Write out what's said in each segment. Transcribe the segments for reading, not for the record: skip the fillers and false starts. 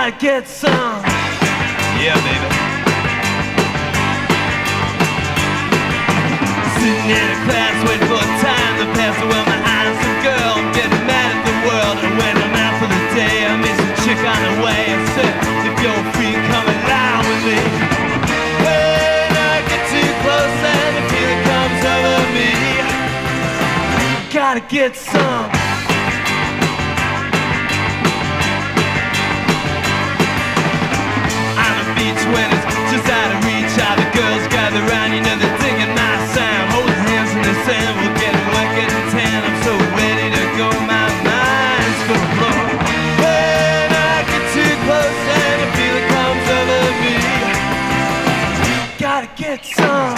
Gotta get some. Yeah, baby. Sitting in a class waiting for time to pass away behind some girl. I'm getting mad at the world and when I'm out for the day I meet some chick on the way and said, if you're free, come along with me. When I get too close and the feeling comes over me, gotta get some. On the beach when it's just out of reach, all the girls gather around, you know they're digging my sound. Hold hands in the sand, we'll get it wet, getting tan. I'm so ready to go, my mind's gonna blow. When I get too close and the feeling comes over me, gotta get some.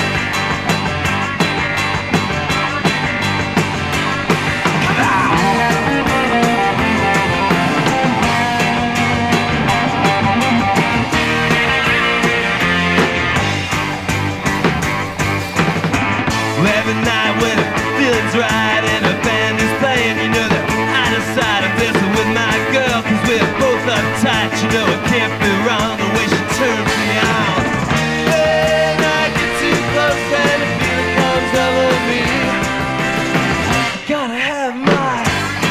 Every night when the feeling's right and the band is playing, you know that I decide I'm dancing with my girl, cause we're both uptight, you know it can't be wrong the way she turns me on. When I get too close and the feeling comes over me, gotta have my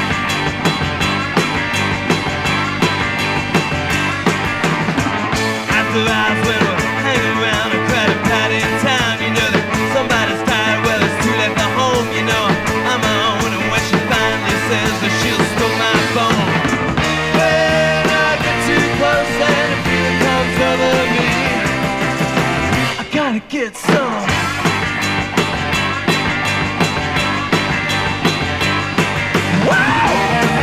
after hours when we're hanging around a crowded party in town, you know that somebody's tired, well it's too late to home, you know I'm my own, and when she finally says that she'll smoke my phone, when I get too close and the feeling comes over me, I gotta get some. Wow!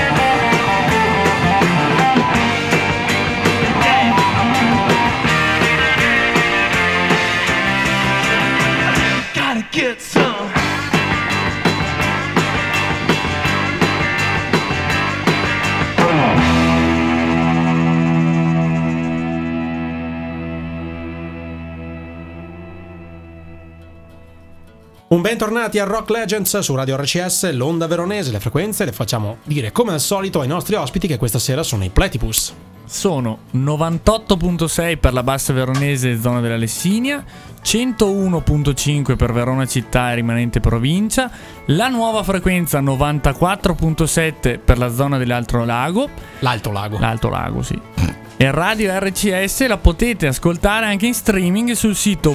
Gotta get some. Un bentornati a Rock Legends su Radio RCS, l'onda veronese. Le frequenze le facciamo dire come al solito ai nostri ospiti che questa sera sono i Platypus. Sono 98.6 per la bassa veronese zona della Lessinia, 101.5 per Verona città e rimanente provincia, la nuova frequenza 94.7 per la zona dell'Alto Lago. L'Alto Lago. L'Alto Lago, sì. E Radio RCS la potete ascoltare anche in streaming sul sito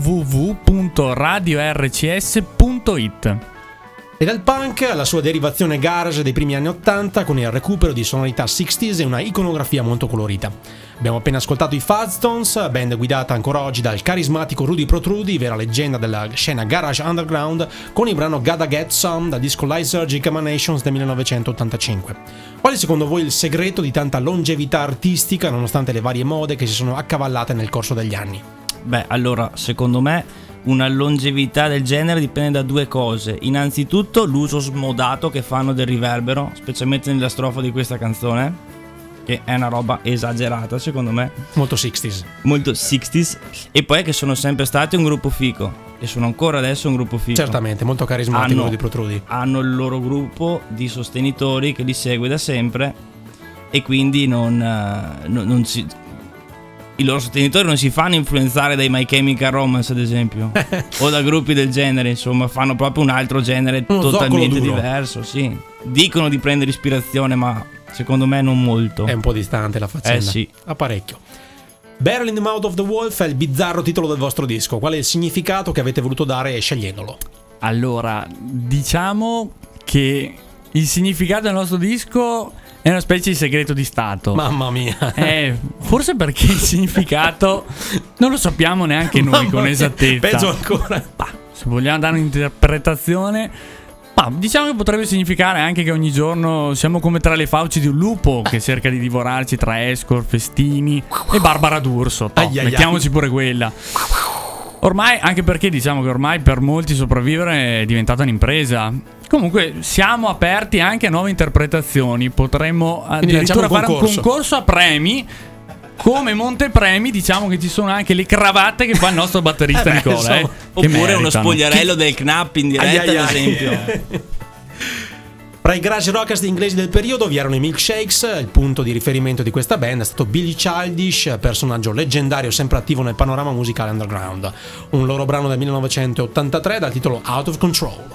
www.radiorcs.it. E dal punk alla sua derivazione garage dei primi anni 80 con il recupero di sonorità 60s e una iconografia molto colorita. Abbiamo appena ascoltato i Fuzz-Tones, band guidata ancora oggi dal carismatico Rudy Protrudi, vera leggenda della scena garage underground, con il brano Gotta Get Some dal disco Lysergic Emanations del 1985. Qual è secondo voi il segreto di tanta longevità artistica nonostante le varie mode che si sono accavallate nel corso degli anni? Beh, allora, secondo me una longevità del genere dipende da due cose. Innanzitutto l'uso smodato che fanno del riverbero, specialmente nella strofa di questa canzone, che è una roba esagerata secondo me. Molto 60s. Molto 60s. E poi che sono sempre stati un gruppo fico e sono ancora adesso un gruppo fico. Certamente, molto carismatico di Protrudi. Hanno il loro gruppo di sostenitori che li segue da sempre e quindi non si... I loro sostenitori non si fanno influenzare dai My Chemical Romance, ad esempio, o da gruppi del genere, insomma, fanno proprio un altro genere totalmente diverso, sì. Dicono di prendere ispirazione, ma secondo me non molto. È un po' distante la faccenda. Sì. A parecchio. Barrel in the Mouth of the Wolf è il bizzarro titolo del vostro disco. Qual è il significato che avete voluto dare scegliendolo? Allora, diciamo che il significato del nostro disco è una specie di segreto di stato. Mamma mia. Forse perché il significato non lo sappiamo neanche noi con esattezza. Peggio ancora. Se vogliamo dare un'interpretazione, diciamo che potrebbe significare anche che ogni giorno siamo come tra le fauci di un lupo che cerca di divorarci tra escort, festini e Barbara D'Urso. Mettiamoci pure quella. Ormai, anche perché diciamo che ormai per molti sopravvivere è diventata un'impresa. Comunque siamo aperti anche a nuove interpretazioni. Potremmo addirittura fare un concorso a premi. Come montepremi diciamo che ci sono anche le cravatte che fa il nostro batterista Nicola, oppure uno spogliarello del Knapp in diretta, ad esempio. Tra i garage rockers inglesi del periodo vi erano i Milkshakes. Il punto di riferimento di questa band è stato Billy Childish, personaggio leggendario sempre attivo nel panorama musicale underground. Un loro brano del 1983 dal titolo Out of Control.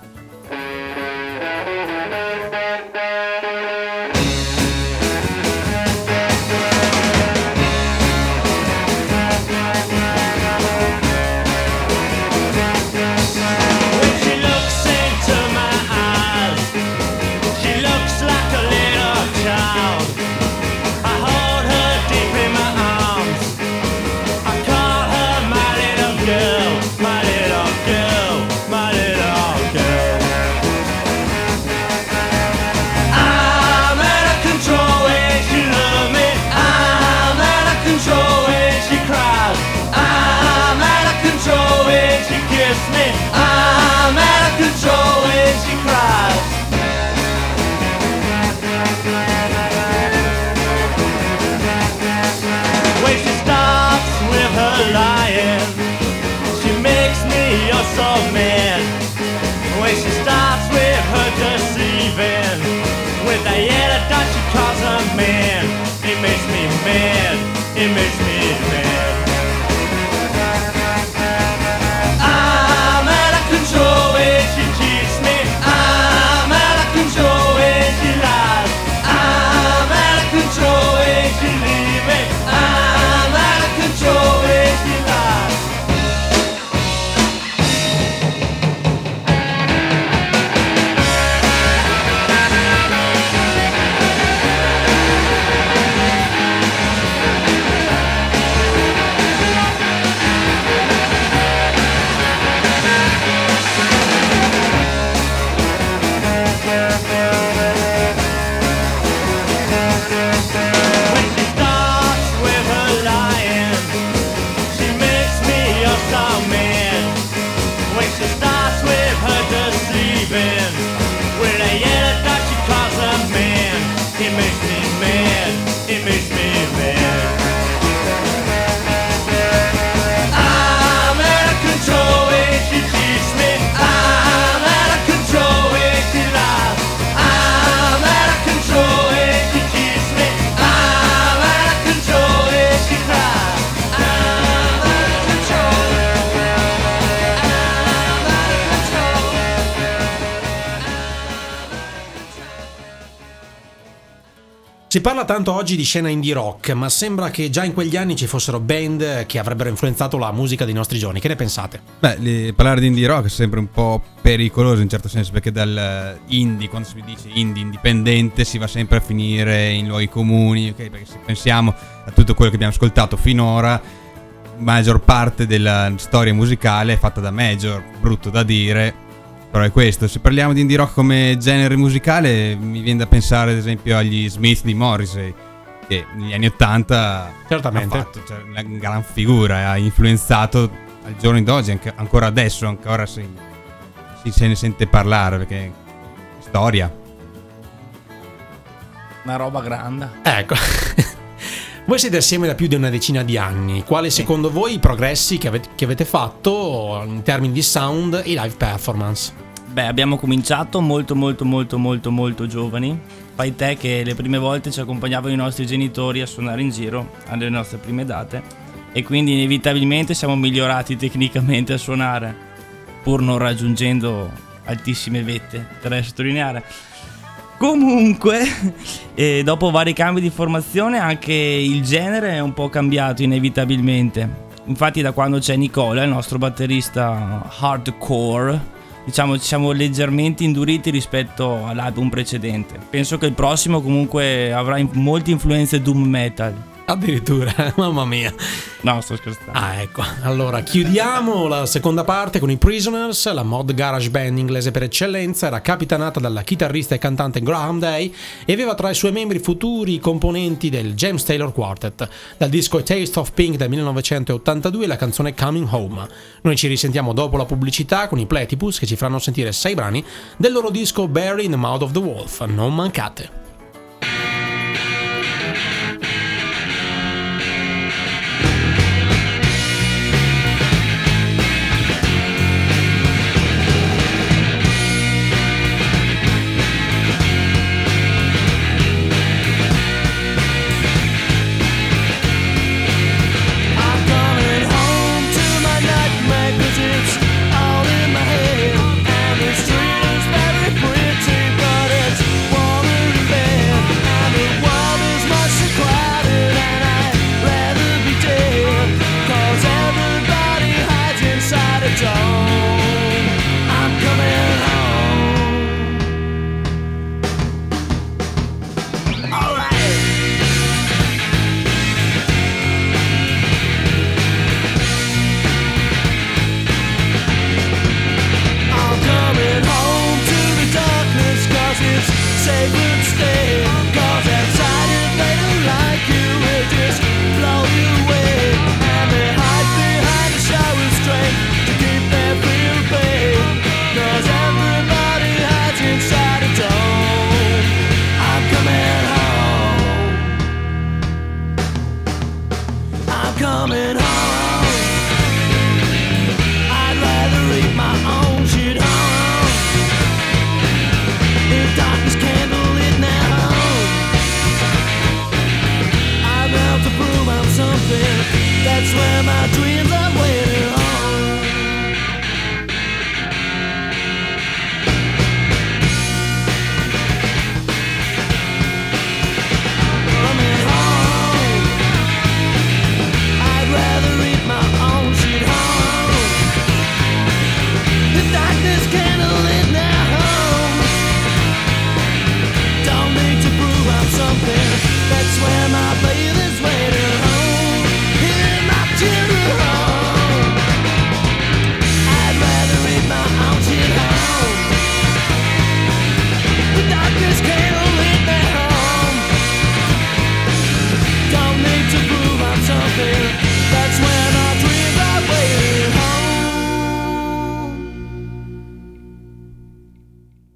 Si parla tanto oggi di scena indie rock, ma sembra che già in quegli anni ci fossero band che avrebbero influenzato la musica dei nostri giorni. Che ne pensate? Beh, parlare di indie rock è sempre un po' pericoloso in un certo senso, perché dal indie, quando si dice indie indipendente, si va sempre a finire in luoghi comuni, ok? Perché se pensiamo a tutto quello che abbiamo ascoltato finora, maggior parte della storia musicale è fatta da major, brutto da dire, però è questo. Se parliamo di indie rock come genere musicale, mi viene da pensare ad esempio agli Smith di Morrissey, che negli anni 80 certamente ha fatto una gran figura, ha influenzato al giorno d'oggi, ancora adesso, ancora se ne sente parlare, perché è storia. Una roba grande. Ecco. Voi siete assieme da più di una decina di anni. Quali secondo voi i progressi che avete fatto in termini di sound e live performance? Beh, abbiamo cominciato molto giovani. Fai te che le prime volte ci accompagnavano i nostri genitori a suonare in giro alle nostre prime date, e quindi inevitabilmente siamo migliorati tecnicamente a suonare, pur non raggiungendo altissime vette, da sottolineare. Comunque, dopo vari cambi di formazione, anche il genere è un po' cambiato inevitabilmente. Infatti, da quando c'è Nicola, il nostro batterista hardcore, diciamo ci siamo leggermente induriti rispetto all'album precedente. Penso che il prossimo comunque avrà molte influenze doom metal. Addirittura, mamma mia. No, sto scherzando. Ah, ecco. Allora, chiudiamo la seconda parte con i Prisoners, la mod garage band inglese per eccellenza. Era capitanata dalla chitarrista e cantante Graham Day e aveva tra i suoi membri futuri componenti del James Taylor Quartet. Dal disco A Taste of Pink del 1982 la canzone Coming Home. Noi ci risentiamo dopo la pubblicità con i Platypus, che ci faranno sentire 6 brani del loro disco Bury in the Mouth of the Wolf. Non mancate.